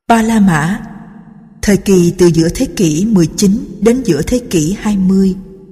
Ba La Mã, thời kỳ từ giữa thế kỷ 19 đến giữa thế kỷ 20.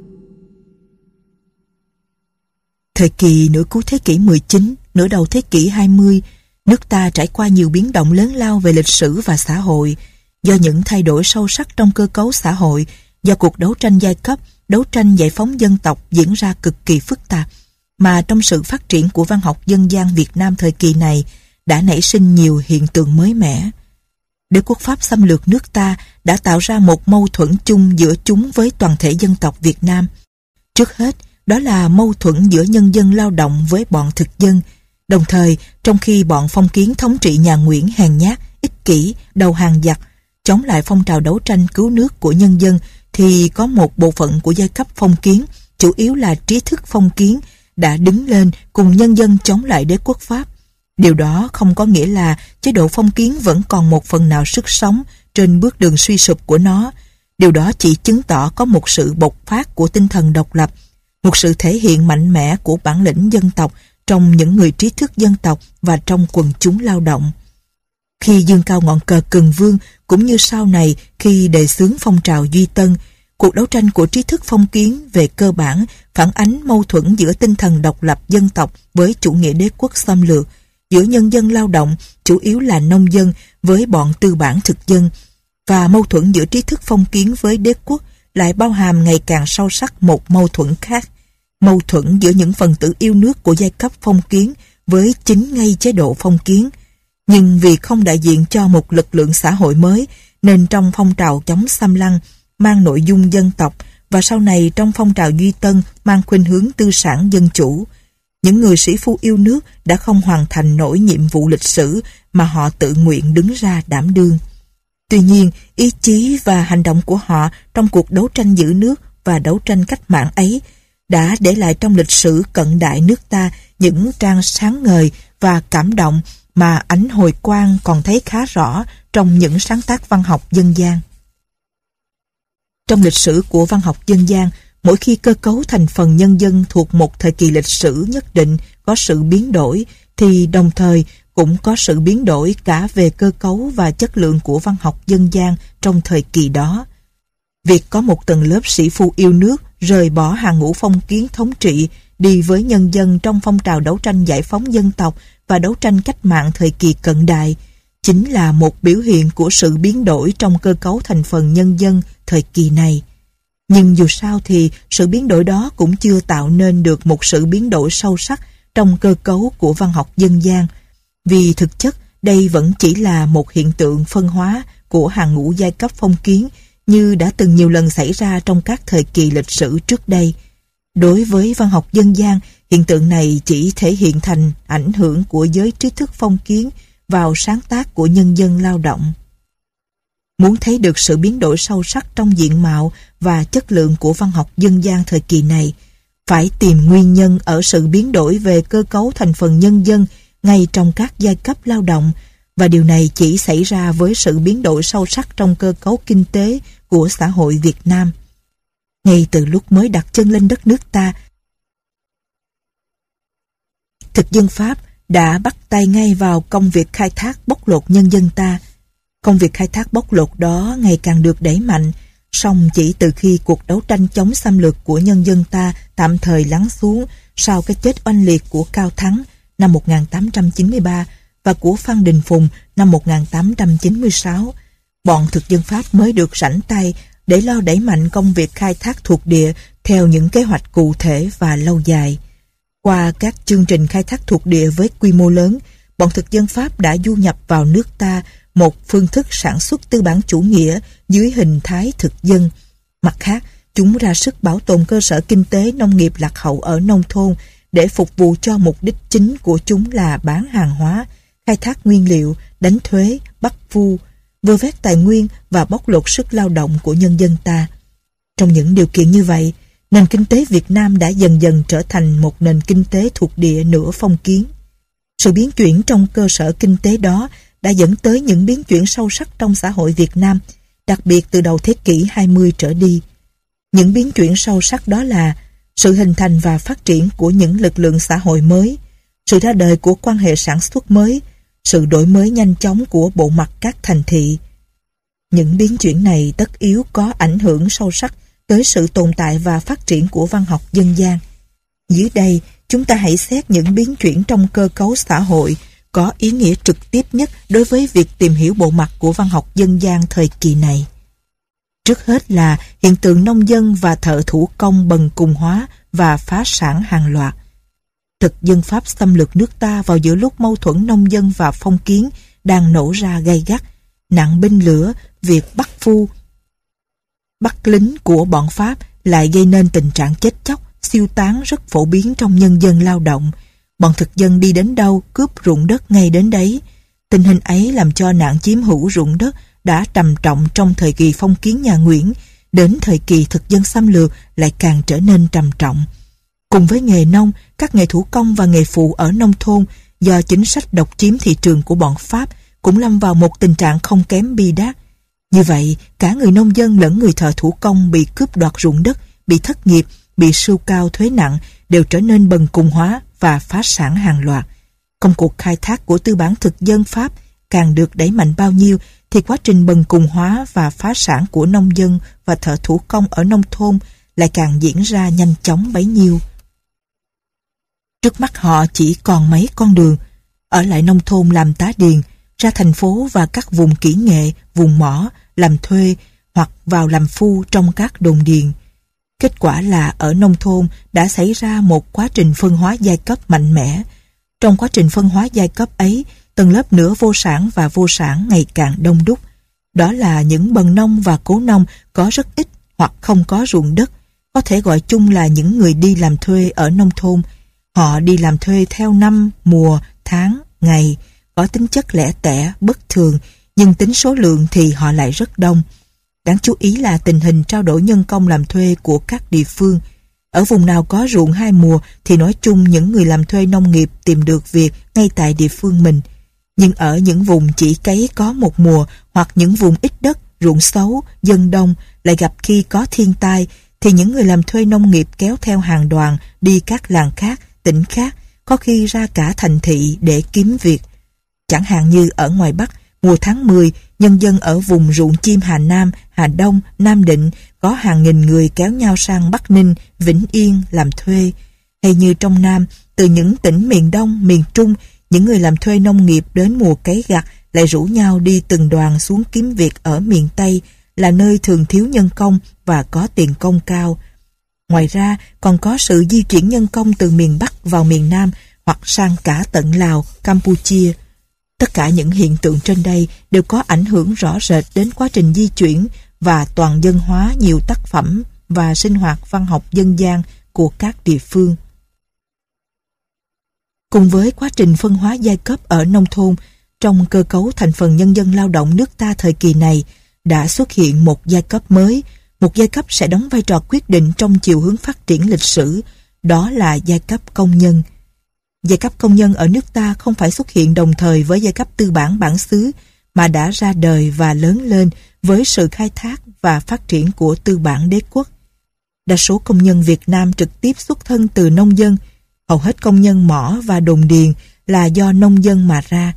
Thời kỳ nửa cuối thế kỷ 19, nửa đầu thế kỷ 20, nước ta trải qua nhiều biến động lớn lao về lịch sử và xã hội, do những thay đổi sâu sắc trong cơ cấu xã hội, do cuộc đấu tranh giai cấp, đấu tranh giải phóng dân tộc diễn ra cực kỳ phức tạp, mà trong sự phát triển của văn học dân gian Việt Nam thời kỳ này đã nảy sinh nhiều hiện tượng mới mẻ. Đế quốc Pháp xâm lược nước ta đã tạo ra một mâu thuẫn chung giữa chúng với toàn thể dân tộc Việt Nam. Trước hết, đó là mâu thuẫn giữa nhân dân lao động với bọn thực dân. Đồng thời, trong khi bọn phong kiến thống trị nhà Nguyễn hèn nhát, ích kỷ, đầu hàng giặc, chống lại phong trào đấu tranh cứu nước của nhân dân, thì có một bộ phận của giai cấp phong kiến, chủ yếu là trí thức phong kiến, đã đứng lên cùng nhân dân chống lại đế quốc Pháp. Điều đó không có nghĩa là chế độ phong kiến vẫn còn một phần nào sức sống trên bước đường suy sụp của nó. Điều đó chỉ chứng tỏ có một sự bộc phát của tinh thần độc lập, một sự thể hiện mạnh mẽ của bản lĩnh dân tộc trong những người trí thức dân tộc và trong quần chúng lao động. Khi dương cao ngọn cờ Cần Vương, cũng như sau này khi đề xướng phong trào Duy Tân, cuộc đấu tranh của trí thức phong kiến về cơ bản phản ánh mâu thuẫn giữa tinh thần độc lập dân tộc với chủ nghĩa đế quốc xâm lược, giữa nhân dân lao động, chủ yếu là nông dân, với bọn tư bản thực dân, và mâu thuẫn giữa trí thức phong kiến với đế quốc lại bao hàm ngày càng sâu sắc một mâu thuẫn khác, mâu thuẫn giữa những phần tử yêu nước của giai cấp phong kiến với chính ngay chế độ phong kiến. Nhưng vì không đại diện cho một lực lượng xã hội mới, nên trong phong trào chống xâm lăng mang nội dung dân tộc, và sau này trong phong trào Duy Tân mang khuynh hướng tư sản dân chủ, những người sĩ phu yêu nước đã không hoàn thành nổi nhiệm vụ lịch sử mà họ tự nguyện đứng ra đảm đương. Tuy nhiên, ý chí và hành động của họ trong cuộc đấu tranh giữ nước và đấu tranh cách mạng ấy đã để lại trong lịch sử cận đại nước ta những trang sáng ngời và cảm động mà ánh hồi quang còn thấy khá rõ trong những sáng tác văn học dân gian. Trong lịch sử của văn học dân gian, mỗi khi cơ cấu thành phần nhân dân thuộc một thời kỳ lịch sử nhất định có sự biến đổi, thì đồng thời cũng có sự biến đổi cả về cơ cấu và chất lượng của văn học dân gian trong thời kỳ đó. Việc có một tầng lớp sĩ phu yêu nước rời bỏ hàng ngũ phong kiến thống trị, đi với nhân dân trong phong trào đấu tranh giải phóng dân tộc và đấu tranh cách mạng thời kỳ cận đại, chính là một biểu hiện của sự biến đổi trong cơ cấu thành phần nhân dân thời kỳ này. Nhưng dù sao thì sự biến đổi đó cũng chưa tạo nên được một sự biến đổi sâu sắc trong cơ cấu của văn học dân gian, vì thực chất đây vẫn chỉ là một hiện tượng phân hóa của hàng ngũ giai cấp phong kiến như đã từng nhiều lần xảy ra trong các thời kỳ lịch sử trước đây. Đối với văn học dân gian, hiện tượng này chỉ thể hiện thành ảnh hưởng của giới trí thức phong kiến vào sáng tác của nhân dân lao động. Muốn thấy được sự biến đổi sâu sắc trong diện mạo và chất lượng của văn học dân gian thời kỳ này, phải tìm nguyên nhân ở sự biến đổi về cơ cấu thành phần nhân dân ngay trong các giai cấp lao động, và điều này chỉ xảy ra với sự biến đổi sâu sắc trong cơ cấu kinh tế của xã hội Việt Nam. Ngay từ lúc mới đặt chân lên đất nước ta, thực dân Pháp đã bắt tay ngay vào công việc khai thác bóc lột nhân dân ta. Công việc khai thác bóc lột đó ngày càng được đẩy mạnh, song chỉ từ khi cuộc đấu tranh chống xâm lược của nhân dân ta tạm thời lắng xuống sau cái chết oanh liệt của Cao Thắng năm 1893 và của Phan Đình Phùng năm 1896, bọn thực dân Pháp mới được rảnh tay để lo đẩy mạnh công việc khai thác thuộc địa theo những kế hoạch cụ thể và lâu dài. Qua các chương trình khai thác thuộc địa với quy mô lớn, bọn thực dân Pháp đã du nhập vào nước ta một phương thức sản xuất tư bản chủ nghĩa dưới hình thái thực dân. Mặt khác, chúng ra sức bảo tồn cơ sở kinh tế nông nghiệp lạc hậu ở nông thôn để phục vụ cho mục đích chính của chúng là bán hàng hóa, khai thác nguyên liệu, đánh thuế, bắt vu, vơ vét tài nguyên và bóc lột sức lao động của nhân dân ta. Trong những điều kiện như vậy, nền kinh tế Việt Nam đã dần dần trở thành một nền kinh tế thuộc địa nửa phong kiến. Sự biến chuyển trong cơ sở kinh tế đó đã dẫn tới những biến chuyển sâu sắc trong xã hội Việt Nam, đặc biệt từ đầu thế kỷ 20 trở đi. Những biến chuyển sâu sắc đó là sự hình thành và phát triển của những lực lượng xã hội mới, sự ra đời của quan hệ sản xuất mới, sự đổi mới nhanh chóng của bộ mặt các thành thị. Những biến chuyển này tất yếu có ảnh hưởng sâu sắc tới sự tồn tại và phát triển của văn học dân gian. Dưới đây, chúng ta hãy xét những biến chuyển trong cơ cấu xã hội có ý nghĩa trực tiếp nhất đối với việc tìm hiểu bộ mặt của văn học dân gian thời kỳ này. Trước hết là hiện tượng nông dân và thợ thủ công bần cùng hóa và phá sản hàng loạt. Thực dân Pháp xâm lược nước ta vào giữa lúc mâu thuẫn nông dân và phong kiến đang nổ ra gay gắt. Nạn binh lửa, việc bắt lính của bọn Pháp lại gây nên tình trạng chết chóc, siêu tán rất phổ biến trong nhân dân lao động. Bọn thực dân đi đến đâu cướp ruộng đất ngay đến đấy. Tình hình ấy làm cho nạn chiếm hữu ruộng đất đã trầm trọng trong thời kỳ phong kiến nhà Nguyễn, đến thời kỳ thực dân xâm lược lại càng trở nên trầm trọng. Cùng với nghề nông, các nghề thủ công và nghề phụ ở nông thôn do chính sách độc chiếm thị trường của bọn Pháp cũng lâm vào một tình trạng không kém bi đát. Như vậy, cả người nông dân lẫn người thợ thủ công bị cướp đoạt ruộng đất, bị thất nghiệp, bị sưu cao thuế nặng, đều trở nên bần cùng hóa và phá sản hàng loạt. Công cuộc khai thác của tư bản thực dân Pháp càng được đẩy mạnh bao nhiêu thì quá trình bần cùng hóa và phá sản của nông dân và thợ thủ công ở nông thôn lại càng diễn ra nhanh chóng bấy nhiêu. Trước mắt họ chỉ còn mấy con đường: ở lại nông thôn làm tá điền, ra thành phố và các vùng kỹ nghệ, vùng mỏ, làm thuê hoặc vào làm phu trong các đồn điền. Kết quả là ở nông thôn đã xảy ra một quá trình phân hóa giai cấp mạnh mẽ. Trong quá trình phân hóa giai cấp ấy, tầng lớp nửa vô sản và vô sản ngày càng đông đúc. Đó là những bần nông và cố nông có rất ít hoặc không có ruộng đất, có thể gọi chung là những người đi làm thuê ở nông thôn. Họ đi làm thuê theo năm, mùa, tháng, ngày, có tính chất lẻ tẻ, bất thường, nhưng tính số lượng thì họ lại rất đông. Đáng chú ý là tình hình trao đổi nhân công làm thuê của các địa phương. Ở vùng nào có ruộng hai mùa thì nói chung những người làm thuê nông nghiệp tìm được việc ngay tại địa phương mình. Nhưng ở những vùng chỉ cấy có một mùa hoặc những vùng ít đất, ruộng xấu, dân đông lại gặp khi có thiên tai thì những người làm thuê nông nghiệp kéo theo hàng đoàn đi các làng khác, tỉnh khác, có khi ra cả thành thị để kiếm việc. Chẳng hạn như ở ngoài Bắc, mùa tháng 10, nhân dân ở vùng ruộng chim Hà Nam, Hà Đông, Nam Định có hàng nghìn người kéo nhau sang Bắc Ninh, Vĩnh Yên làm thuê. Hay như trong Nam, từ những tỉnh miền Đông, miền Trung, những người làm thuê nông nghiệp đến mùa cấy gặt lại rủ nhau đi từng đoàn xuống kiếm việc ở miền Tây, là nơi thường thiếu nhân công và có tiền công cao. Ngoài ra, còn có sự di chuyển nhân công từ miền Bắc vào miền Nam hoặc sang cả tận Lào, Campuchia. Tất cả những hiện tượng trên đây đều có ảnh hưởng rõ rệt đến quá trình di chuyển và toàn dân hóa nhiều tác phẩm và sinh hoạt văn học dân gian của các địa phương. Cùng với quá trình phân hóa giai cấp ở nông thôn, trong cơ cấu thành phần nhân dân lao động nước ta thời kỳ này đã xuất hiện một giai cấp mới, một giai cấp sẽ đóng vai trò quyết định trong chiều hướng phát triển lịch sử, đó là giai cấp công nhân. Giai cấp công nhân ở nước ta không phải xuất hiện đồng thời với giai cấp tư bản bản xứ, mà đã ra đời và lớn lên với sự khai thác và phát triển của tư bản đế quốc. Đa số công nhân Việt Nam trực tiếp xuất thân từ nông dân, hầu hết công nhân mỏ và đồn điền là do nông dân mà ra.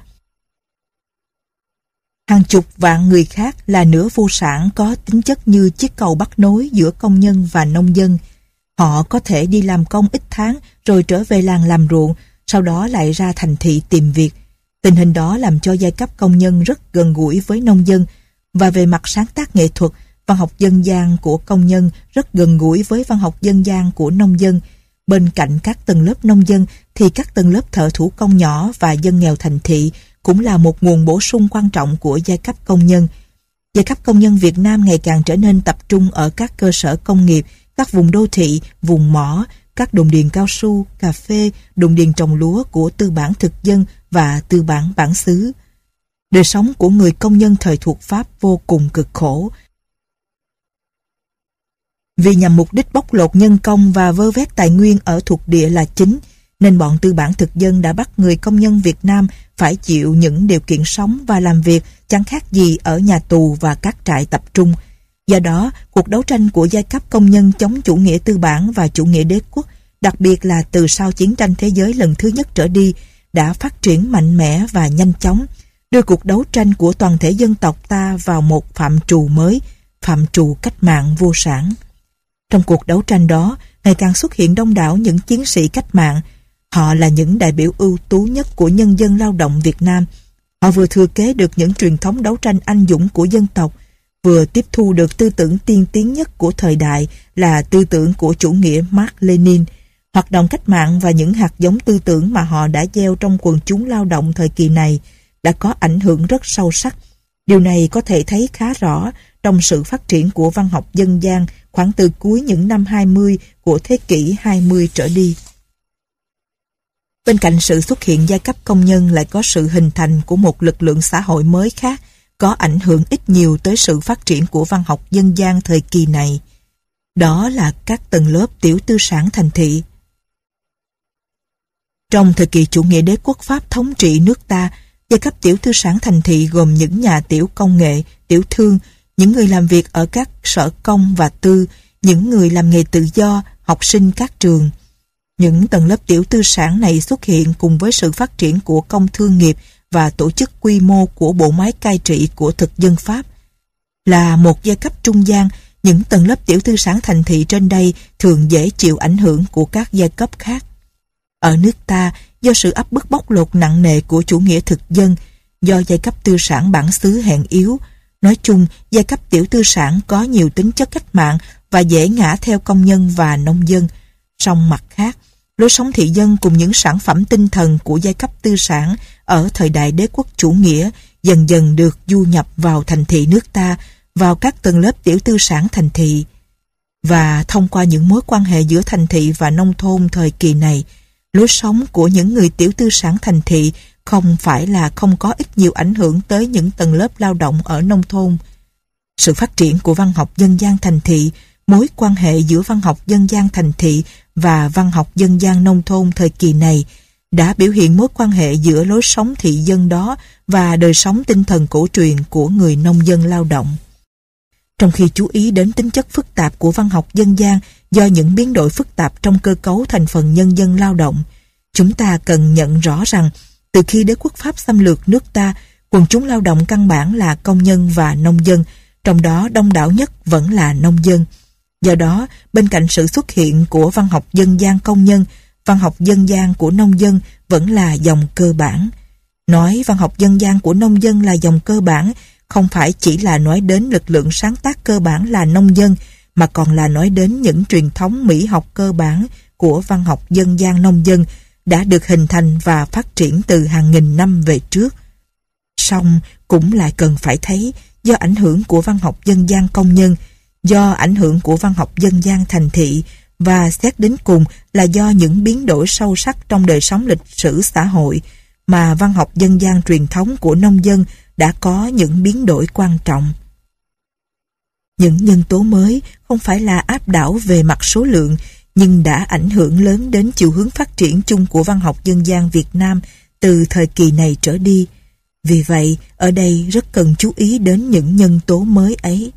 Hàng chục vạn người khác là nửa vô sản có tính chất như chiếc cầu bắt nối giữa công nhân và nông dân. Họ có thể đi làm công ít tháng rồi trở về làng làm ruộng, sau đó lại ra thành thị tìm việc. Tình hình đó làm cho giai cấp công nhân rất gần gũi với nông dân, và về mặt sáng tác nghệ thuật, văn học dân gian của công nhân rất gần gũi với văn học dân gian của nông dân. Bên cạnh các tầng lớp nông dân thì các tầng lớp thợ thủ công nhỏ và dân nghèo thành thị cũng là một nguồn bổ sung quan trọng của giai cấp công nhân. Giai cấp công nhân Việt Nam ngày càng trở nên tập trung ở các cơ sở công nghiệp, các vùng đô thị, vùng mỏ, các đồn điền cao su, cà phê, đồn điền trồng lúa của tư bản thực dân và tư bản bản xứ. Đời sống của người công nhân thời thuộc Pháp vô cùng cực khổ. Vì nhằm mục đích bóc lột nhân công và vơ vét tài nguyên ở thuộc địa là chính, nên bọn tư bản thực dân đã bắt người công nhân Việt Nam phải chịu những điều kiện sống và làm việc chẳng khác gì ở nhà tù và các trại tập trung. Do đó, cuộc đấu tranh của giai cấp công nhân chống chủ nghĩa tư bản và chủ nghĩa đế quốc, đặc biệt là từ sau chiến tranh thế giới lần thứ nhất trở đi, đã phát triển mạnh mẽ và nhanh chóng, đưa cuộc đấu tranh của toàn thể dân tộc ta vào một phạm trù mới, phạm trù cách mạng vô sản. Trong cuộc đấu tranh đó, ngày càng xuất hiện đông đảo những chiến sĩ cách mạng. Họ là những đại biểu ưu tú nhất của nhân dân lao động Việt Nam. Họ vừa thừa kế được những truyền thống đấu tranh anh dũng của dân tộc, vừa tiếp thu được tư tưởng tiên tiến nhất của thời đại là tư tưởng của chủ nghĩa Mác Lênin. Hoạt động cách mạng và những hạt giống tư tưởng mà họ đã gieo trong quần chúng lao động thời kỳ này đã có ảnh hưởng rất sâu sắc. Điều này có thể thấy khá rõ trong sự phát triển của văn học dân gian khoảng từ cuối những năm 20 của thế kỷ 20 trở đi. Bên cạnh sự xuất hiện giai cấp công nhân lại có sự hình thành của một lực lượng xã hội mới khác, có ảnh hưởng ít nhiều tới sự phát triển của văn học dân gian thời kỳ này. Đó là các tầng lớp tiểu tư sản thành thị. Trong thời kỳ chủ nghĩa đế quốc Pháp thống trị nước ta, giai cấp tiểu tư sản thành thị gồm những nhà tiểu công nghệ, tiểu thương, những người làm việc ở các sở công và tư, những người làm nghề tự do, học sinh các trường. Những tầng lớp tiểu tư sản này xuất hiện cùng với sự phát triển của công thương nghiệp và tổ chức quy mô của bộ máy cai trị của thực dân Pháp. Là một giai cấp trung gian, những tầng lớp tiểu tư sản thành thị trên đây thường dễ chịu ảnh hưởng của các giai cấp khác. Ở nước ta, do sự áp bức bóc lột nặng nề của chủ nghĩa thực dân, do giai cấp tư sản bản xứ hèn yếu, nói chung giai cấp tiểu tư sản có nhiều tính chất cách mạng và dễ ngã theo công nhân và nông dân. Song mặt khác, lối sống thị dân cùng những sản phẩm tinh thần của giai cấp tư sản ở thời đại đế quốc chủ nghĩa dần dần được du nhập vào thành thị nước ta, vào các tầng lớp tiểu tư sản thành thị. Và thông qua những mối quan hệ giữa thành thị và nông thôn thời kỳ này, lối sống của những người tiểu tư sản thành thị không phải là không có ít nhiều ảnh hưởng tới những tầng lớp lao động ở nông thôn. Sự phát triển của văn học dân gian thành thị, mối quan hệ giữa văn học dân gian thành thị và văn học dân gian nông thôn thời kỳ này đã biểu hiện mối quan hệ giữa lối sống thị dân đó và đời sống tinh thần cổ truyền của người nông dân lao động. Trong khi chú ý đến tính chất phức tạp của văn học dân gian do những biến đổi phức tạp trong cơ cấu thành phần nhân dân lao động, chúng ta cần nhận rõ rằng từ khi đế quốc Pháp xâm lược nước ta, quần chúng lao động căn bản là công nhân và nông dân, trong đó đông đảo nhất vẫn là nông dân. Do đó, bên cạnh sự xuất hiện của văn học dân gian công nhân, văn học dân gian của nông dân vẫn là dòng cơ bản. Nói văn học dân gian của nông dân là dòng cơ bản không phải chỉ là nói đến lực lượng sáng tác cơ bản là nông dân, mà còn là nói đến những truyền thống mỹ học cơ bản của văn học dân gian nông dân đã được hình thành và phát triển từ hàng nghìn năm về trước. Song cũng lại cần phải thấy do ảnh hưởng của văn học dân gian công nhân, do ảnh hưởng của văn học dân gian thành thị và xét đến cùng là do những biến đổi sâu sắc trong đời sống lịch sử xã hội mà văn học dân gian truyền thống của nông dân đã có những biến đổi quan trọng. Những nhân tố mới không phải là áp đảo về mặt số lượng nhưng đã ảnh hưởng lớn đến chiều hướng phát triển chung của văn học dân gian Việt Nam từ thời kỳ này trở đi. Vì vậy, ở đây rất cần chú ý đến những nhân tố mới ấy.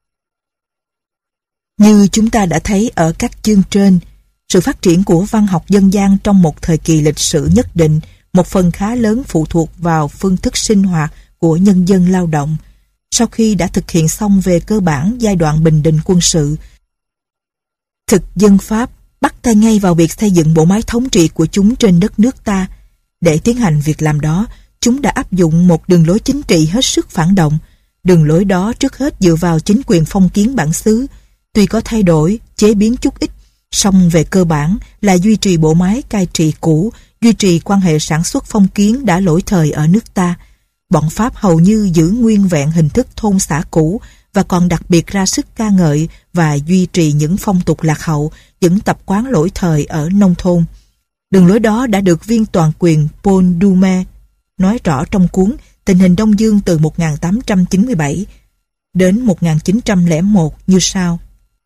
Như chúng ta đã thấy ở các chương trên, sự phát triển của văn học dân gian trong một thời kỳ lịch sử nhất định, một phần khá lớn phụ thuộc vào phương thức sinh hoạt của nhân dân lao động. Sau khi đã thực hiện xong về cơ bản giai đoạn bình định quân sự, thực dân Pháp bắt tay ngay vào việc xây dựng bộ máy thống trị của chúng trên đất nước ta. Để tiến hành việc làm đó, chúng đã áp dụng một đường lối chính trị hết sức phản động. Đường lối đó trước hết dựa vào chính quyền phong kiến bản xứ, tuy có thay đổi, chế biến chút ít, song về cơ bản là duy trì bộ máy cai trị cũ, duy trì quan hệ sản xuất phong kiến đã lỗi thời ở nước ta. Bọn Pháp hầu như giữ nguyên vẹn hình thức thôn xã cũ và còn đặc biệt ra sức ca ngợi và duy trì những phong tục lạc hậu, những tập quán lỗi thời ở nông thôn. Đường lối đó đã được viên toàn quyền Paul Doumer nói rõ trong cuốn Tình hình Đông Dương từ 1897 đến 1901 như sau.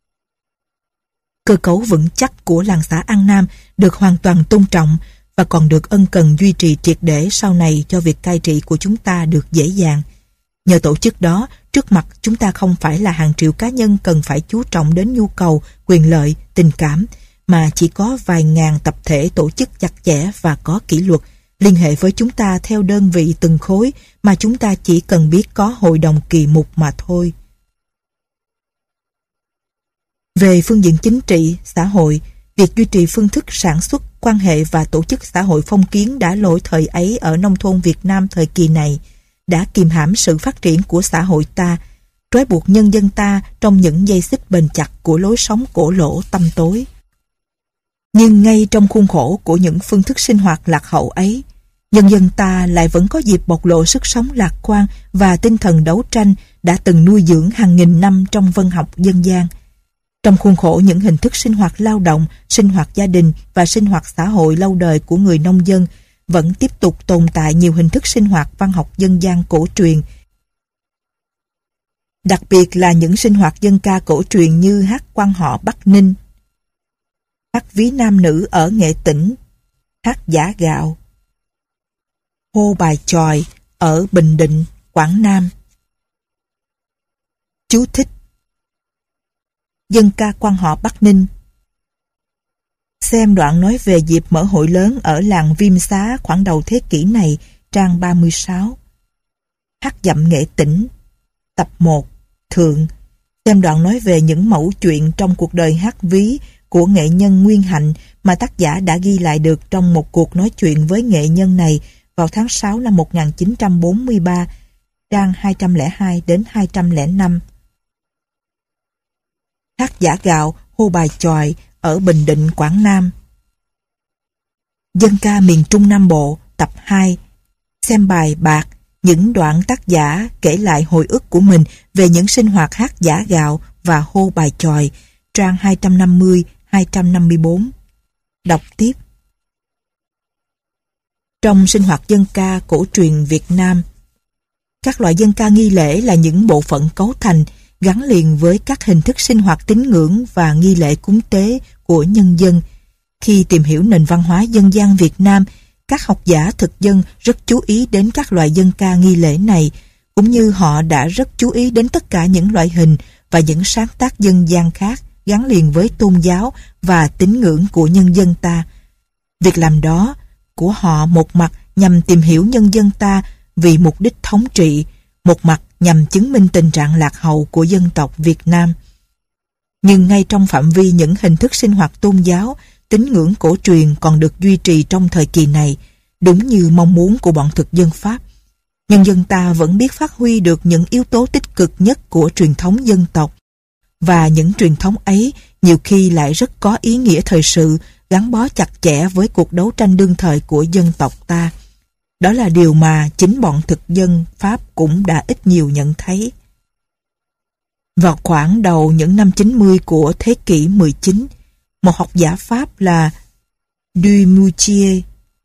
Cơ cấu vững chắc của làng xã An Nam được hoàn toàn tôn trọng và còn được ân cần duy trì triệt để sau này cho việc cai trị của chúng ta được dễ dàng. Nhờ tổ chức đó, trước mặt chúng ta không phải là hàng triệu cá nhân cần phải chú trọng đến nhu cầu, quyền lợi, tình cảm, mà chỉ có vài ngàn tập thể tổ chức chặt chẽ và có kỷ luật, liên hệ với chúng ta theo đơn vị từng khối mà chúng ta chỉ cần biết có hội đồng kỳ mục mà thôi. Về phương diện chính trị, xã hội, việc duy trì phương thức sản xuất, quan hệ và tổ chức xã hội phong kiến đã lỗi thời ấy ở nông thôn Việt Nam thời kỳ này, đã kìm hãm sự phát triển của xã hội ta, trói buộc nhân dân ta trong những dây xích bền chặt của lối sống cổ lỗ tăm tối. Nhưng ngay trong khuôn khổ của những phương thức sinh hoạt lạc hậu ấy, nhân dân ta lại vẫn có dịp bộc lộ sức sống lạc quan và tinh thần đấu tranh đã từng nuôi dưỡng hàng nghìn năm trong văn học dân gian. Trong khuôn khổ những hình thức sinh hoạt lao động, sinh hoạt gia đình và sinh hoạt xã hội lâu đời của người nông dân, vẫn tiếp tục tồn tại nhiều hình thức sinh hoạt văn học dân gian cổ truyền. Đặc biệt là những sinh hoạt dân ca cổ truyền như hát quan họ Bắc Ninh, hát ví nam nữ ở Nghệ Tĩnh, hát giã gạo, hô bài chòi ở Bình Định, Quảng Nam. Chú thích: dân ca quan họ Bắc Ninh. Xem đoạn nói về dịp mở hội lớn ở làng Viêm Xá khoảng đầu thế kỷ này, trang 36. Hát dặm Nghệ Tĩnh, tập 1, thượng. Xem đoạn nói về những mẩu chuyện trong cuộc đời hát ví của nghệ nhân Nguyên Hạnh mà tác giả đã ghi lại được trong một cuộc nói chuyện với nghệ nhân này vào tháng 6 năm 1943, trang 202 đến 205. Hát giã gạo, hô bài chòi ở Bình Định, Quảng Nam. Dân ca miền Trung Nam Bộ, tập 2. Xem bài bạc, những đoạn tác giả kể lại hồi ức của mình về những sinh hoạt hát giã gạo và hô bài chòi, trang 250-254. Đọc tiếp. Trong sinh hoạt dân ca cổ truyền Việt Nam, các loại dân ca nghi lễ là những bộ phận cấu thành gắn liền với các hình thức sinh hoạt tín ngưỡng và nghi lễ cúng tế của nhân dân. Khi tìm hiểu nền văn hóa dân gian Việt Nam, các học giả thực dân rất chú ý đến các loại dân ca nghi lễ này, cũng như họ đã rất chú ý đến tất cả những loại hình và những sáng tác dân gian khác gắn liền với tôn giáo và tín ngưỡng của nhân dân ta. Việc làm đó của họ một mặt nhằm tìm hiểu nhân dân ta vì mục đích thống trị, một mặt nhằm chứng minh tình trạng lạc hậu của dân tộc Việt Nam. Nhưng ngay trong phạm vi những hình thức sinh hoạt tôn giáo, tín ngưỡng cổ truyền còn được duy trì trong thời kỳ này, đúng như mong muốn của bọn thực dân Pháp. Nhân dân ta vẫn biết phát huy được những yếu tố tích cực nhất của truyền thống dân tộc, và những truyền thống ấy nhiều khi lại rất có ý nghĩa thời sự, gắn bó chặt chẽ với cuộc đấu tranh đương thời của dân tộc ta. Đó là điều mà chính bọn thực dân Pháp cũng đã ít nhiều nhận thấy. Vào khoảng đầu những năm 90 của thế kỷ 19, một học giả Pháp là Dumoutier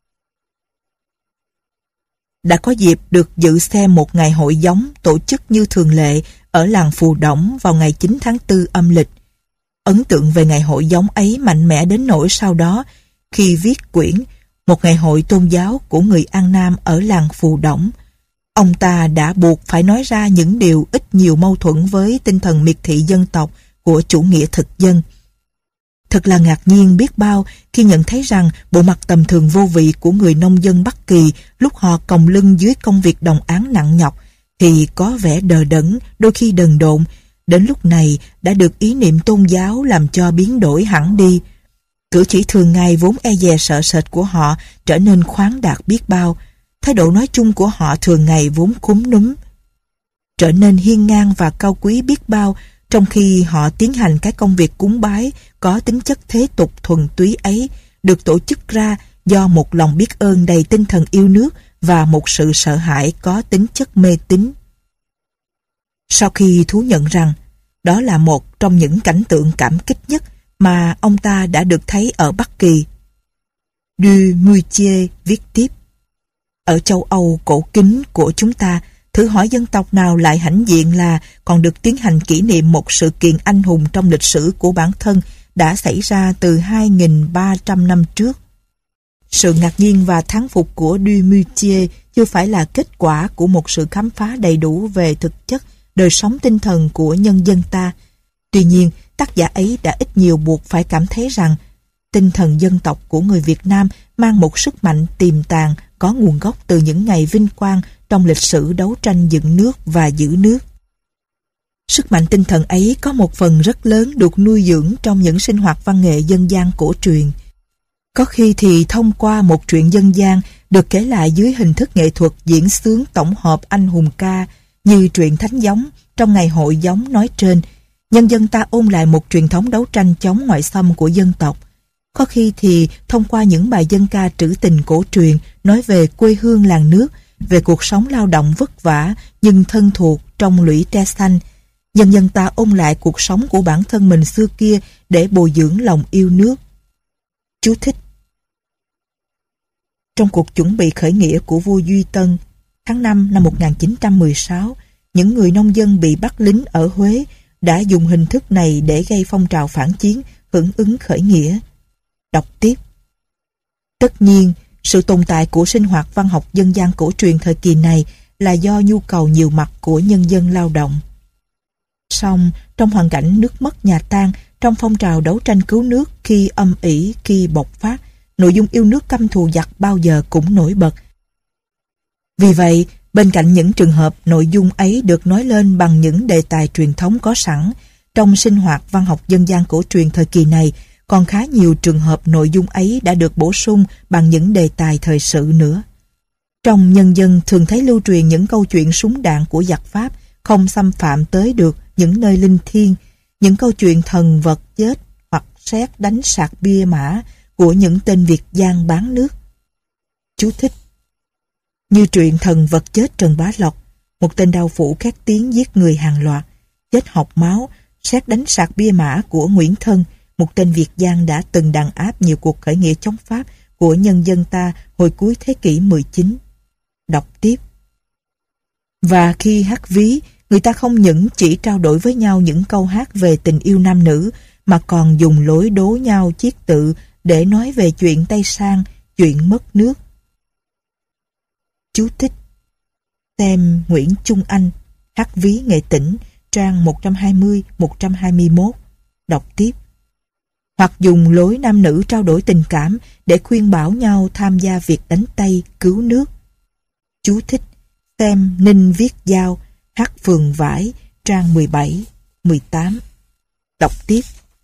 đã có dịp được dự xem một ngày hội gióng tổ chức như thường lệ ở làng Phù Đổng vào ngày 9 tháng 4 âm lịch. Ấn tượng về ngày hội gióng ấy mạnh mẽ đến nỗi sau đó, khi viết quyển Một ngày hội tôn giáo của người An Nam ở làng Phù Đổng, ông ta đã buộc phải nói ra những điều ít nhiều mâu thuẫn với tinh thần miệt thị dân tộc của chủ nghĩa thực dân. Thật là ngạc nhiên biết bao khi nhận thấy rằng bộ mặt tầm thường vô vị của người nông dân Bắc Kỳ lúc họ còng lưng dưới công việc đồng áng nặng nhọc thì có vẻ đờ đẫn, đôi khi đần độn, đến lúc này đã được ý niệm tôn giáo làm cho biến đổi hẳn đi. Cử chỉ thường ngày vốn e dè sợ sệt của họ trở nên khoáng đạt biết bao, thái độ nói chung của họ thường ngày vốn cúm núm trở nên hiên ngang và cao quý biết bao, trong khi họ tiến hành cái công việc cúng bái có tính chất thế tục thuần túy ấy, được tổ chức ra do một lòng biết ơn đầy tinh thần yêu nước và một sự sợ hãi có tính chất mê tín. Sau khi thú nhận rằng đó là một trong những cảnh tượng cảm kích nhất mà ông ta đã được thấy ở Bắc Kỳ, Dumoutier viết tiếp: ở châu Âu cổ kính của chúng ta, thử hỏi dân tộc nào lại hãnh diện là còn được tiến hành kỷ niệm một sự kiện anh hùng trong lịch sử của bản thân đã xảy ra từ 2.300 năm trước. Sự ngạc nhiên và thán phục của Dumoutier chưa phải là kết quả của một sự khám phá đầy đủ về thực chất đời sống tinh thần của nhân dân ta. Tuy nhiên, tác giả ấy đã ít nhiều buộc phải cảm thấy rằng tinh thần dân tộc của người Việt Nam mang một sức mạnh tiềm tàng có nguồn gốc từ những ngày vinh quang trong lịch sử đấu tranh dựng nước và giữ nước. Sức mạnh tinh thần ấy có một phần rất lớn được nuôi dưỡng trong những sinh hoạt văn nghệ dân gian cổ truyền. Có khi thì thông qua một truyện dân gian được kể lại dưới hình thức nghệ thuật diễn xướng tổng hợp anh hùng ca như truyện Thánh Gióng trong ngày hội gióng nói trên, nhân dân ta ôn lại một truyền thống đấu tranh chống ngoại xâm của dân tộc. Có khi thì thông qua những bài dân ca trữ tình cổ truyền nói về quê hương làng nước, về cuộc sống lao động vất vả nhưng thân thuộc trong lũy tre xanh, nhân dân ta ôn lại cuộc sống của bản thân mình xưa kia để bồi dưỡng lòng yêu nước. Chú thích: trong cuộc chuẩn bị khởi nghĩa của vua Duy Tân, tháng 5 năm 1916, những người nông dân bị bắt lính ở Huế đã dùng hình thức này để gây phong trào phản chiến hưởng ứng khởi nghĩa. Đọc tiếp. Tất nhiên, sự tồn tại của sinh hoạt văn học dân gian cổ truyền thời kỳ này là do nhu cầu nhiều mặt của nhân dân lao động. Song, trong hoàn cảnh nước mất nhà tan, trong phong trào đấu tranh cứu nước khi âm ỉ, khi bộc phát, nội dung yêu nước căm thù giặc bao giờ cũng nổi bật. Vì vậy, bên cạnh những trường hợp nội dung ấy được nói lên bằng những đề tài truyền thống có sẵn, trong sinh hoạt văn học dân gian cổ truyền thời kỳ này, còn khá nhiều trường hợp nội dung ấy đã được bổ sung bằng những đề tài thời sự nữa. Trong nhân dân thường thấy lưu truyền những câu chuyện súng đạn của giặc Pháp không xâm phạm tới được những nơi linh thiêng, những câu chuyện thần vật chết hoặc sét đánh sạc bia mã của những tên Việt gian bán nước. Chú thích: như truyện thần vật chết Trần Bá Lộc, một tên đao phủ khét tiếng giết người hàng loạt, chết học máu, sét đánh sạc bia mã của Nguyễn Thân, một tên Việt gian đã từng đàn áp nhiều cuộc khởi nghĩa chống Pháp của nhân dân ta hồi cuối thế kỷ 19. Đọc tiếp. Và khi hát ví, người ta không những chỉ trao đổi với nhau những câu hát về tình yêu nam nữ, mà còn dùng lối đố nhau chiết tự để nói về chuyện Tây Sang, chuyện mất nước. Chú thích: xem Nguyễn Trung Anh, Hát ví nghệ tỉnh, trang 120-121. Đọc tiếp. Hoặc dùng lối nam nữ trao đổi tình cảm để khuyên bảo nhau tham gia việc đánh Tây cứu nước. Chú thích: xem Ninh Viết Giao, Hát Phường Vải, trang 17-18. Đọc tiếp.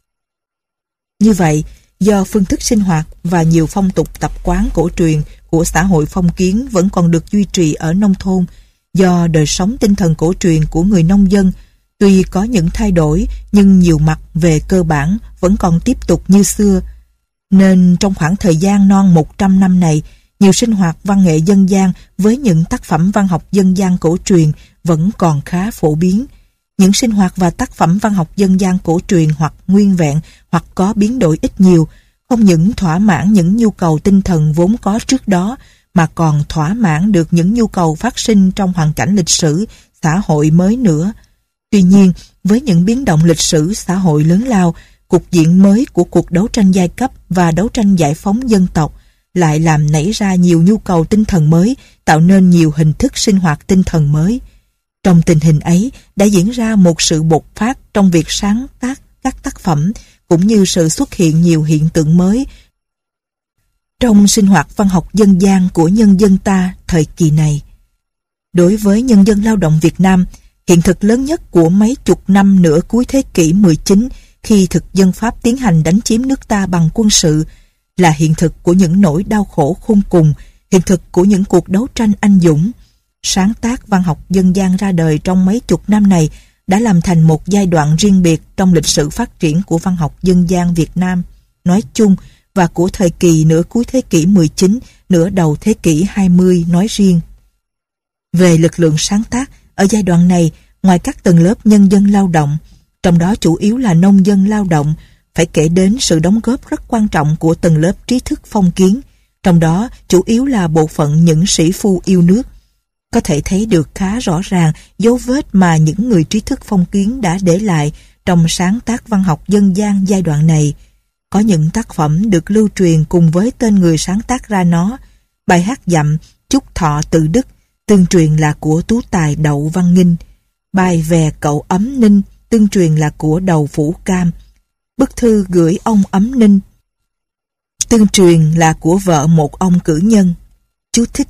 Như vậy, do phương thức sinh hoạt và nhiều phong tục tập quán cổ truyền của xã hội phong kiến vẫn còn được duy trì ở nông thôn, do đời sống tinh thần cổ truyền của người nông dân tuy có những thay đổi nhưng nhiều mặt về cơ bản vẫn còn tiếp tục như xưa, nên trong khoảng thời gian non 100 năm này, nhiều sinh hoạt văn nghệ dân gian với những tác phẩm văn học dân gian cổ truyền vẫn còn khá phổ biến. Những sinh hoạt và tác phẩm văn học dân gian cổ truyền hoặc nguyên vẹn hoặc có biến đổi ít nhiều, không những thỏa mãn những nhu cầu tinh thần vốn có trước đó, mà còn thỏa mãn được những nhu cầu phát sinh trong hoàn cảnh lịch sử, xã hội mới nữa. Tuy nhiên, với những biến động lịch sử xã hội lớn lao, cục diện mới của cuộc đấu tranh giai cấp và đấu tranh giải phóng dân tộc lại làm nảy ra nhiều nhu cầu tinh thần mới, tạo nên nhiều hình thức sinh hoạt tinh thần mới. Trong tình hình ấy đã diễn ra một sự bộc phát trong việc sáng tác các tác phẩm, cũng như sự xuất hiện nhiều hiện tượng mới trong sinh hoạt văn học dân gian của nhân dân ta thời kỳ này. Đối với nhân dân lao động Việt Nam, hiện thực lớn nhất của mấy chục năm nửa cuối thế kỷ 19 khi thực dân Pháp tiến hành đánh chiếm nước ta bằng quân sự là hiện thực của những nỗi đau khổ khôn cùng, hiện thực của những cuộc đấu tranh anh dũng. Sáng tác văn học dân gian ra đời trong mấy chục năm này đã làm thành một giai đoạn riêng biệt trong lịch sử phát triển của văn học dân gian Việt Nam nói chung và của thời kỳ nửa cuối thế kỷ 19, nửa đầu thế kỷ 20 nói riêng. Về lực lượng sáng tác, ở giai đoạn này, ngoài các tầng lớp nhân dân lao động, trong đó chủ yếu là nông dân lao động, phải kể đến sự đóng góp rất quan trọng của tầng lớp trí thức phong kiến, trong đó chủ yếu là bộ phận những sĩ phu yêu nước. Có thể thấy được khá rõ ràng dấu vết mà những người trí thức phong kiến đã để lại trong sáng tác văn học dân gian giai đoạn này. Có những tác phẩm được lưu truyền cùng với tên người sáng tác ra nó. Bài hát dặm Chúc Thọ Tự Đức tương truyền là của tú tài Đậu Văn Nghinh. Bài Về Cậu Ấm Ninh tương truyền là của Đầu Phủ Cam. Bức thư gửi ông Ấm Ninh Tương truyền là của vợ một ông cử nhân. Chú thích.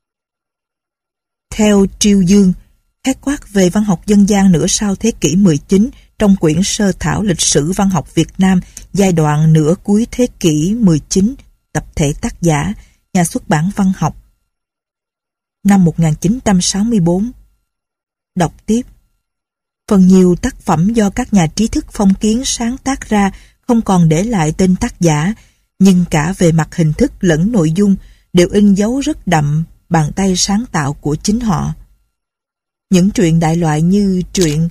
Theo Triêu Dương, khái quát về văn học dân gian nửa sau thế kỷ 19 trong quyển Sơ thảo lịch sử văn học Việt Nam giai đoạn nửa cuối thế kỷ 19, tập thể tác giả, nhà xuất bản Văn học, năm 1964. Đọc tiếp. Phần nhiều tác phẩm do các nhà trí thức phong kiến sáng tác ra không còn để lại tên tác giả, nhưng cả về mặt hình thức lẫn nội dung đều in dấu rất đậm bàn tay sáng tạo của chính họ. Những truyện đại loại như truyện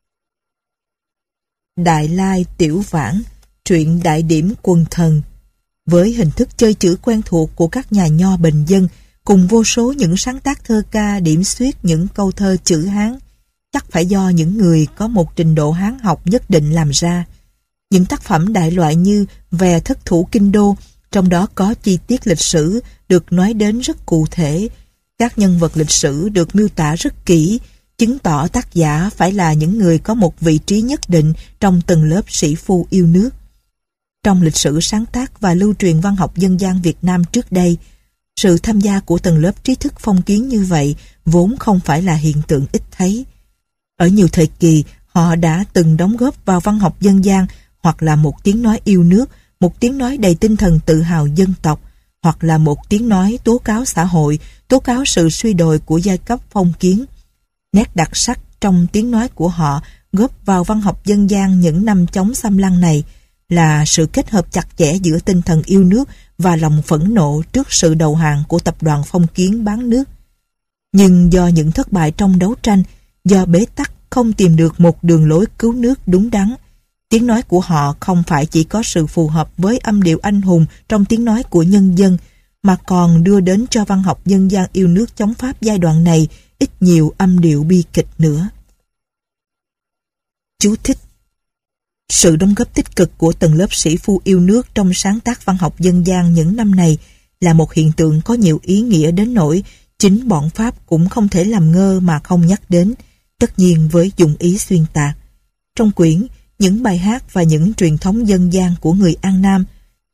Đại Lai Tiểu Vãn, truyện Đại Điểm Quần Thần, với hình thức chơi chữ quen thuộc của các nhà nho bình dân, cùng vô số những sáng tác thơ ca điểm xuyết những câu thơ chữ Hán, chắc phải do những người có một trình độ Hán học nhất định làm ra. Những tác phẩm đại loại như Về Thất Thủ Kinh Đô, trong đó có chi tiết lịch sử được nói đến rất cụ thể, các nhân vật lịch sử được miêu tả rất kỹ, chứng tỏ tác giả phải là những người có một vị trí nhất định trong tầng lớp sĩ phu yêu nước. Trong lịch sử sáng tác và lưu truyền văn học dân gian Việt Nam trước đây, sự tham gia của tầng lớp trí thức phong kiến như vậy vốn không phải là hiện tượng ít thấy. Ở nhiều thời kỳ, họ đã từng đóng góp vào văn học dân gian, hoặc là một tiếng nói yêu nước, một tiếng nói đầy tinh thần tự hào dân tộc, hoặc là một tiếng nói tố cáo xã hội, tố cáo sự suy đồi của giai cấp phong kiến. Nét đặc sắc trong tiếng nói của họ góp vào văn học dân gian những năm chống xâm lăng này là sự kết hợp chặt chẽ giữa tinh thần yêu nước và lòng phẫn nộ trước sự đầu hàng của tập đoàn phong kiến bán nước. Nhưng do những thất bại trong đấu tranh, do bế tắc không tìm được một đường lối cứu nước đúng đắn, tiếng nói của họ không phải chỉ có sự phù hợp với âm điệu anh hùng trong tiếng nói của nhân dân, mà còn đưa đến cho văn học dân gian yêu nước chống Pháp giai đoạn này ít nhiều âm điệu bi kịch nữa. Chú thích. Sự đóng góp tích cực của tầng lớp sĩ phu yêu nước trong sáng tác văn học dân gian những năm này là một hiện tượng có nhiều ý nghĩa đến nỗi chính bọn Pháp cũng không thể làm ngơ mà không nhắc đến, tất nhiên với dụng ý xuyên tạc. Trong quyển Những bài hát và những truyền thống dân gian của người An Nam,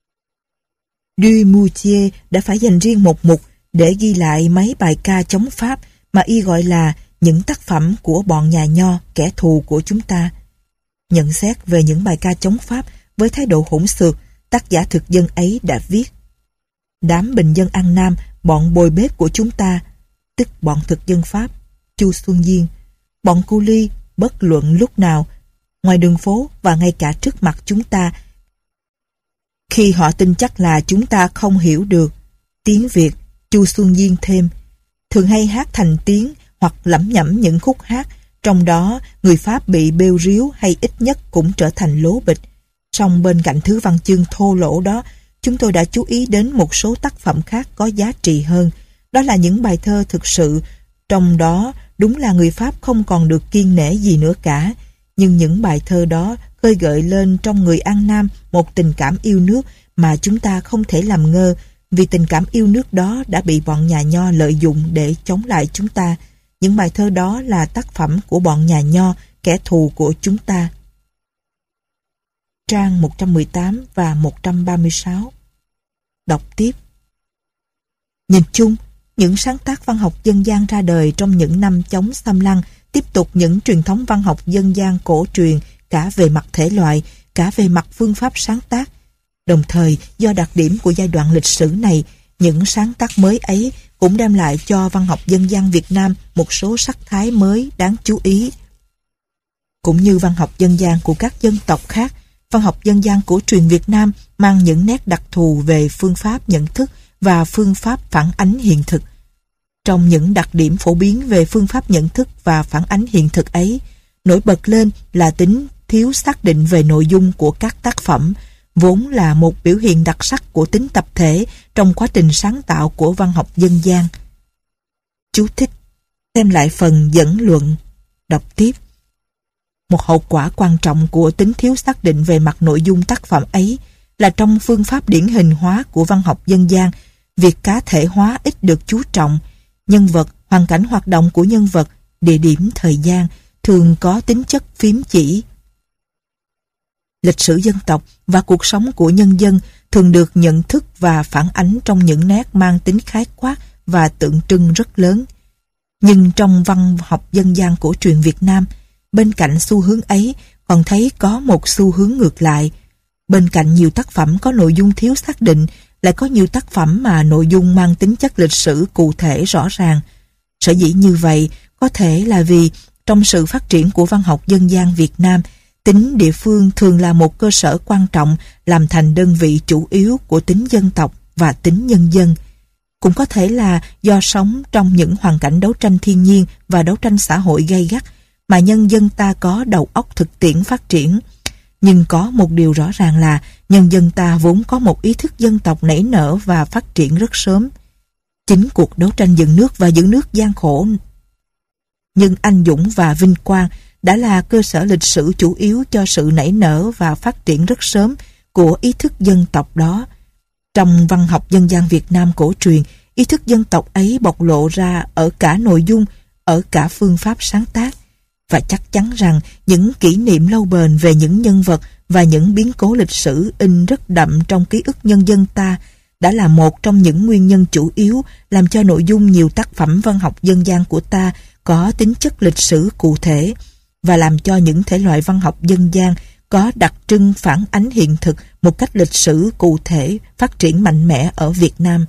Dumoutier đã phải dành riêng một mục để ghi lại mấy bài ca chống Pháp mà y gọi là những tác phẩm của bọn nhà nho, kẻ thù của chúng ta. Nhận xét về những bài ca chống Pháp với thái độ hỗn xược, tác giả thực dân ấy đã viết: đám bình dân An Nam, bọn bồi bếp của chúng ta, tức bọn thực dân Pháp, Chu Xuân Diên, bọn cu ly bất luận lúc nào, ngoài đường phố và ngay cả trước mặt chúng ta, khi họ tin chắc là chúng ta không hiểu được tiếng Việt, Chu Xuân Diên thêm, thường hay hát thành tiếng hoặc lẩm nhẩm những khúc hát, trong đó người Pháp bị bêu ríu hay ít nhất cũng trở thành lố bịch. Song bên cạnh thứ văn chương thô lỗ đó, chúng tôi đã chú ý đến một số tác phẩm khác có giá trị hơn. Đó là những bài thơ thực sự, trong đó đúng là người Pháp không còn được kiêng nể gì nữa cả. Nhưng những bài thơ đó khơi gợi lên trong người An Nam một tình cảm yêu nước mà chúng ta không thể làm ngơ, vì tình cảm yêu nước đó đã bị bọn nhà nho lợi dụng để chống lại chúng ta. Những bài thơ đó là tác phẩm của bọn nhà nho, kẻ thù của chúng ta. Trang 118 và 136. Đọc tiếp. Nhìn chung, những sáng tác văn học dân gian ra đời trong những năm chống xâm lăng tiếp tục những truyền thống văn học dân gian cổ truyền cả về mặt thể loại, cả về mặt phương pháp sáng tác. Đồng thời, do đặc điểm của giai đoạn lịch sử này, những sáng tác mới ấy cũng đem lại cho văn học dân gian Việt Nam một số sắc thái mới đáng chú ý. Cũng như văn học dân gian của các dân tộc khác, văn học dân gian cổ truyền Việt Nam mang những nét đặc thù về phương pháp nhận thức và phương pháp phản ánh hiện thực. Trong những đặc điểm phổ biến về phương pháp nhận thức và phản ánh hiện thực ấy, nổi bật lên là tính thiếu xác định về nội dung của các tác phẩm, vốn là một biểu hiện đặc sắc của tính tập thể trong quá trình sáng tạo của văn học dân gian. Chú thích. Xem lại phần dẫn luận. Đọc tiếp. Một hậu quả quan trọng của tính thiếu xác định về mặt nội dung tác phẩm ấy là trong phương pháp điển hình hóa của văn học dân gian, việc cá thể hóa ít được chú trọng. Nhân vật, hoàn cảnh hoạt động của nhân vật, địa điểm, thời gian thường có tính chất phím chỉ. Lịch sử dân tộc và cuộc sống của nhân dân thường được nhận thức và phản ánh trong những nét mang tính khái quát và tượng trưng rất lớn. Nhưng trong văn học dân gian cổ truyền Việt Nam, bên cạnh xu hướng ấy còn thấy có một xu hướng ngược lại. Bên cạnh nhiều tác phẩm có nội dung thiếu xác định, lại có nhiều tác phẩm mà nội dung mang tính chất lịch sử cụ thể rõ ràng. Sở dĩ như vậy có thể là vì trong sự phát triển của văn học dân gian Việt Nam, tính địa phương thường là một cơ sở quan trọng làm thành đơn vị chủ yếu của tính dân tộc và tính nhân dân. Cũng có thể là do sống trong những hoàn cảnh đấu tranh thiên nhiên và đấu tranh xã hội gay gắt mà nhân dân ta có đầu óc thực tiễn phát triển. Nhưng có một điều rõ ràng là nhân dân ta vốn có một ý thức dân tộc nảy nở và phát triển rất sớm. Chính cuộc đấu tranh dựng nước và giữ nước gian khổ nhưng anh dũng và vinh quang đã là cơ sở lịch sử chủ yếu cho sự nảy nở và phát triển rất sớm của ý thức dân tộc đó. Trong văn học dân gian Việt Nam cổ truyền, ý thức dân tộc ấy bộc lộ ra ở cả nội dung, ở cả phương pháp sáng tác. Và chắc chắn rằng những kỷ niệm lâu bền về những nhân vật và những biến cố lịch sử in rất đậm trong ký ức nhân dân ta đã là một trong những nguyên nhân chủ yếu làm cho nội dung nhiều tác phẩm văn học dân gian của ta có tính chất lịch sử cụ thể và làm cho những thể loại văn học dân gian có đặc trưng phản ánh hiện thực một cách lịch sử cụ thể phát triển mạnh mẽ ở Việt Nam.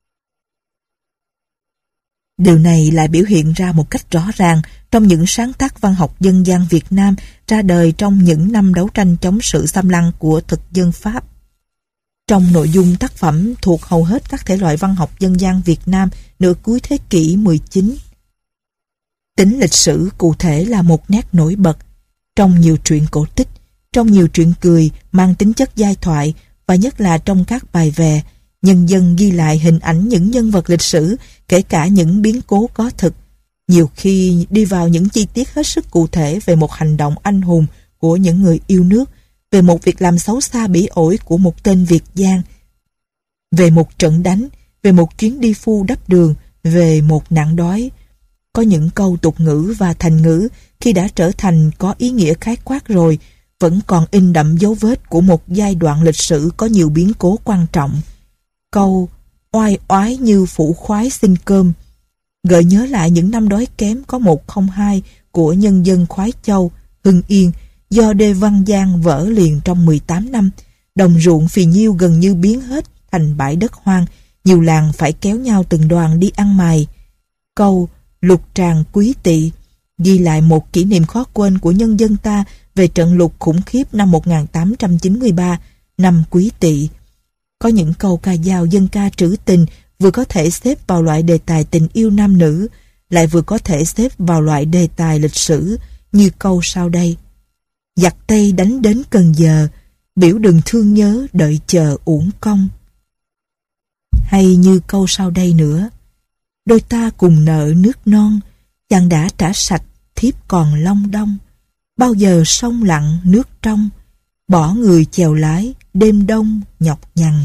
Điều này lại biểu hiện ra một cách rõ ràng trong những sáng tác văn học dân gian Việt Nam ra đời trong những năm đấu tranh chống sự xâm lăng của thực dân Pháp. Trong nội dung tác phẩm thuộc hầu hết các thể loại văn học dân gian Việt Nam nửa cuối thế kỷ 19. Tính lịch sử cụ thể là một nét nổi bật. Trong nhiều truyện cổ tích, trong nhiều truyện cười mang tính chất giai thoại và nhất là trong các bài vè, nhân dân ghi lại hình ảnh những nhân vật lịch sử, kể cả những biến cố có thực. Nhiều khi đi vào những chi tiết hết sức cụ thể về một hành động anh hùng của những người yêu nước, về một việc làm xấu xa bỉ ổi của một tên Việt gian, về một trận đánh, về một chuyến đi phu đắp đường, về một nạn đói. Có những câu tục ngữ và thành ngữ khi đã trở thành có ý nghĩa khái quát rồi, vẫn còn in đậm dấu vết của một giai đoạn lịch sử có nhiều biến cố quan trọng. Câu oai oái như phủ khoái xin cơm gợi nhớ lại những năm đói kém có 102 của nhân dân Khoái Châu, Hưng Yên, do đê Văn Giang vỡ liền trong 18 năm, đồng ruộng phì nhiêu gần như biến hết thành bãi đất hoang, nhiều làng phải kéo nhau từng đoàn đi ăn mày. Câu lục tràng quý tỵ ghi lại một kỷ niệm khó quên của nhân dân ta về trận lụt khủng khiếp năm 1893, năm Quý Tỵ. Có những câu ca dao dân ca trữ tình vừa có thể xếp vào loại đề tài tình yêu nam nữ, lại vừa có thể xếp vào loại đề tài lịch sử, như câu sau đây: giặc Tây đánh đến Cần Giờ, biểu đừng thương nhớ đợi chờ uổng công. Hay như câu sau đây nữa: đôi ta cùng nợ nước non, chàng đã trả sạch thiếp còn long đong, bao giờ sông lặng nước trong, bỏ người chèo lái đêm đông nhọc nhằn.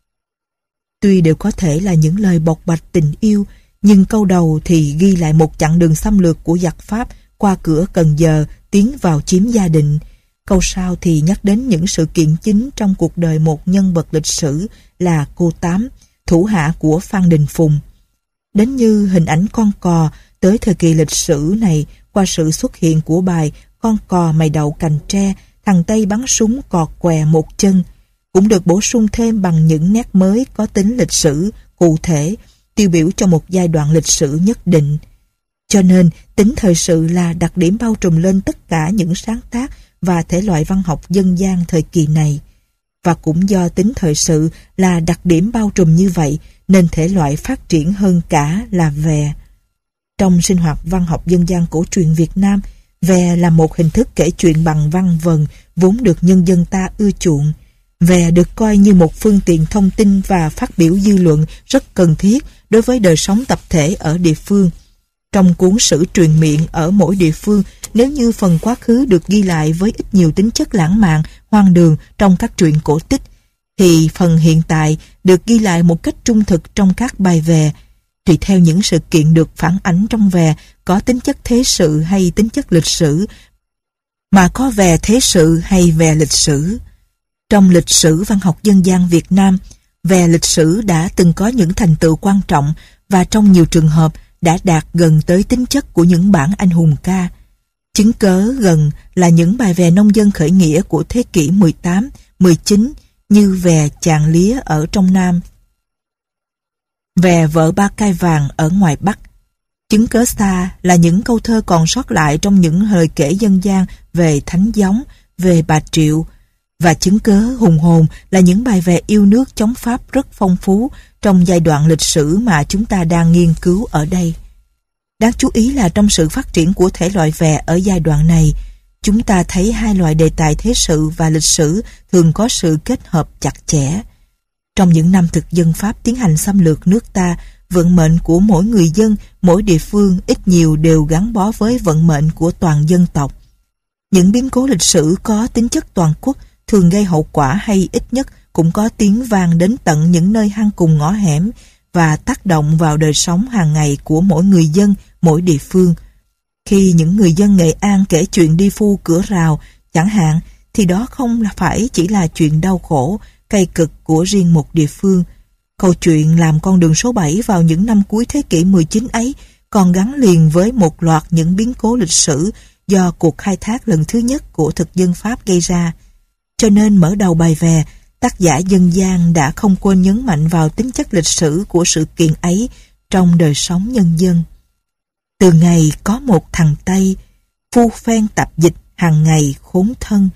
Tuy đều có thể là những lời bộc bạch tình yêu, nhưng câu đầu thì ghi lại một chặng đường xâm lược của giặc Pháp qua cửa Cần Giờ tiến vào chiếm Gia Định. Câu sau thì nhắc đến những sự kiện chính trong cuộc đời một nhân vật lịch sử là cô Tám, thủ hạ của Phan Đình Phùng. Đến như hình ảnh con cò tới thời kỳ lịch sử này qua sự xuất hiện của bài Con cò mày đậu cành tre, thằng Tây bắn súng cò què một chân, cũng được bổ sung thêm bằng những nét mới có tính lịch sử, cụ thể, tiêu biểu cho một giai đoạn lịch sử nhất định. Cho nên, tính thời sự là đặc điểm bao trùm lên tất cả những sáng tác và thể loại văn học dân gian thời kỳ này. Và cũng do tính thời sự là đặc điểm bao trùm như vậy, nên thể loại phát triển hơn cả là vè. Trong sinh hoạt văn học dân gian cổ truyền Việt Nam, vè là một hình thức kể chuyện bằng văn vần vốn được nhân dân ta ưa chuộng. Vè được coi như một phương tiện thông tin và phát biểu dư luận rất cần thiết đối với đời sống tập thể ở địa phương. Trong cuốn sử truyền miệng ở mỗi địa phương, nếu như phần quá khứ được ghi lại với ít nhiều tính chất lãng mạn, hoang đường trong các truyện cổ tích, thì phần hiện tại được ghi lại một cách trung thực trong các bài vè, tùy theo những sự kiện được phản ánh trong vè có tính chất thế sự hay tính chất lịch sử, mà có vè thế sự hay vè lịch sử. Trong lịch sử văn học dân gian Việt Nam, về lịch sử đã từng có những thành tựu quan trọng và trong nhiều trường hợp đã đạt gần tới tính chất của những bản anh hùng ca. Chứng cớ gần là những bài về nông dân khởi nghĩa của thế kỷ 18, 19 như về Chàng Lía ở trong Nam, về Vợ Ba Cai Vàng ở ngoài Bắc. Chứng cớ xa là những câu thơ còn sót lại trong những lời kể dân gian về Thánh Gióng, về Bà Triệu, và chứng cớ hùng hồn là những bài về yêu nước chống Pháp rất phong phú trong giai đoạn lịch sử mà chúng ta đang nghiên cứu ở đây. Đáng chú ý là trong sự phát triển của thể loại về ở giai đoạn này, chúng ta thấy hai loại đề tài thế sự và lịch sử thường có sự kết hợp chặt chẽ. Trong những năm thực dân Pháp tiến hành xâm lược nước ta, vận mệnh của mỗi người dân, mỗi địa phương ít nhiều đều gắn bó với vận mệnh của toàn dân tộc. Những biến cố lịch sử có tính chất toàn quốc thường gây hậu quả hay ít nhất cũng có tiếng vang đến tận những nơi hang cùng ngõ hẻm và tác động vào đời sống hàng ngày của mỗi người dân, mỗi địa phương. Khi những người dân Nghệ An kể chuyện đi phu cửa rào, chẳng hạn, thì đó không phải chỉ là chuyện đau khổ, cay cực của riêng một địa phương. Câu chuyện làm con đường số 7 vào những năm cuối thế kỷ 19 ấy còn gắn liền với một loạt những biến cố lịch sử do cuộc khai thác lần thứ nhất của thực dân Pháp gây ra. Cho nên mở đầu bài về, tác giả dân gian đã không quên nhấn mạnh vào tính chất lịch sử của sự kiện ấy trong đời sống nhân dân. Từ ngày có một thằng Tây, phu phen tạp dịch hàng ngày khốn thân,